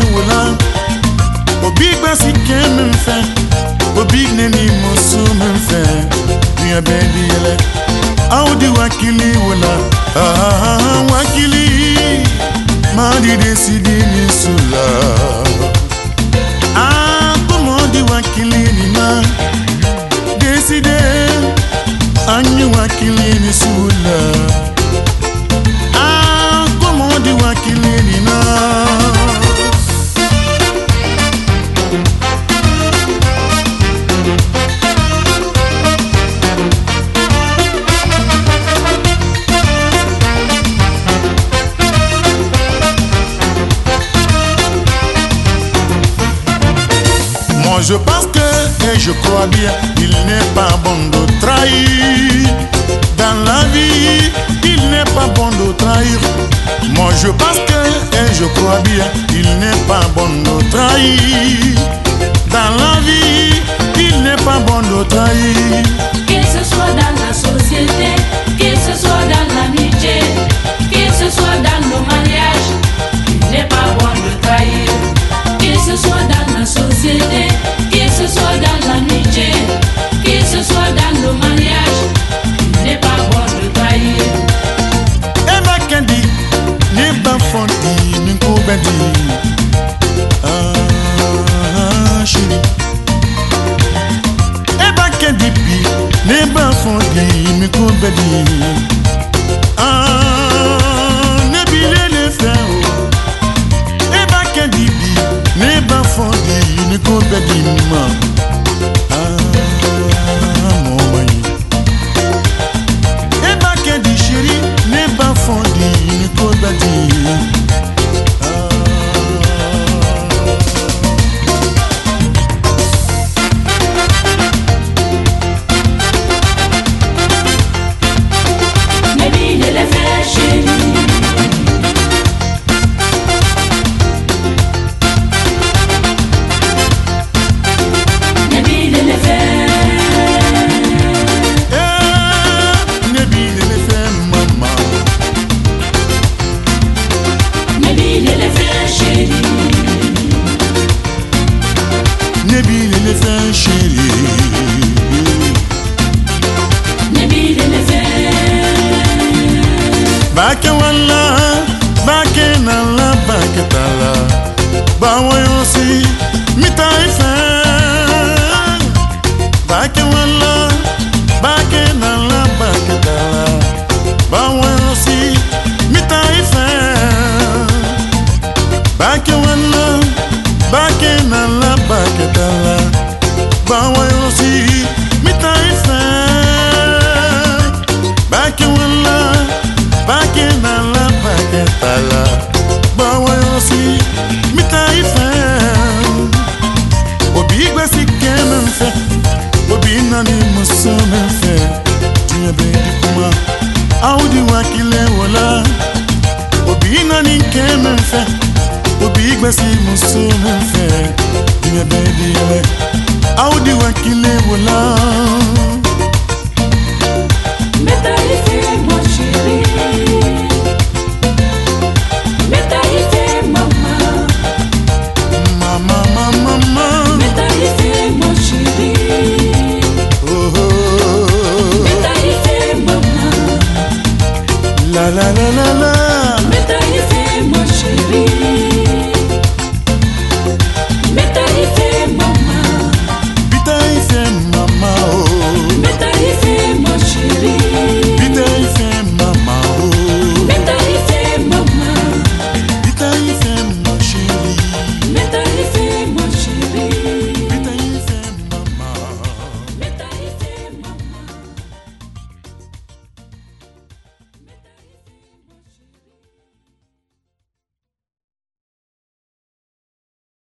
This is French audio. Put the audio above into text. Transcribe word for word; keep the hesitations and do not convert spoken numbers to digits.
wala. Obi basi kem mfe, obi neni mosu mfe. Dunya baby ele, audi wakili wala. Ah wakili, madi desidi ni sula. Ah kumodi wakili ni ma, deside, anyi wakili ni sula. Ah kumodi wakili ni na. Je pense que, et je crois bien, il n'est pas bon de trahir. Dans la vie, il n'est pas bon de trahir. Moi je pense que, et je crois bien, il n'est pas bon de trahir. Dans la vie, il n'est pas bon de trahir. Qu'il ce soit dans la société, qu'il ce soit dans l'amitié, qu'il ce soit dans nos mariages, il n'est pas bon de trahir. Qu'il ce soit dans la société, qu'il ce soit dans l'amitié, qu'il ce soit dans le mariage, il n'est pas bon de trahir. Eba kendi, neba fondi, ninko bendi. Ah, chérie. Eba kendi pi, neba fondi, ninko bendi. Ah, nebile le frère. Eba kendi pi, neba fondi, ninko bendi ma. Bake wala, bake nala, bake tala. Bawa yosi, mita ife. Bake wala, bake nala, bake tala. Bawa yosi, mita ife. Bake wala, bake nala, bake tala. Bawa yosi, mita ife. Bake wala. Bake na la bake tala, bawa yosi mita ife. Obi gwasi keme mfe, obi nani muso mfe. Dunya baby kuma, audi wakile wala. Obi nani keme mfe, obi gwasi muso mfe. Dunya baby ele, audi wakile wala.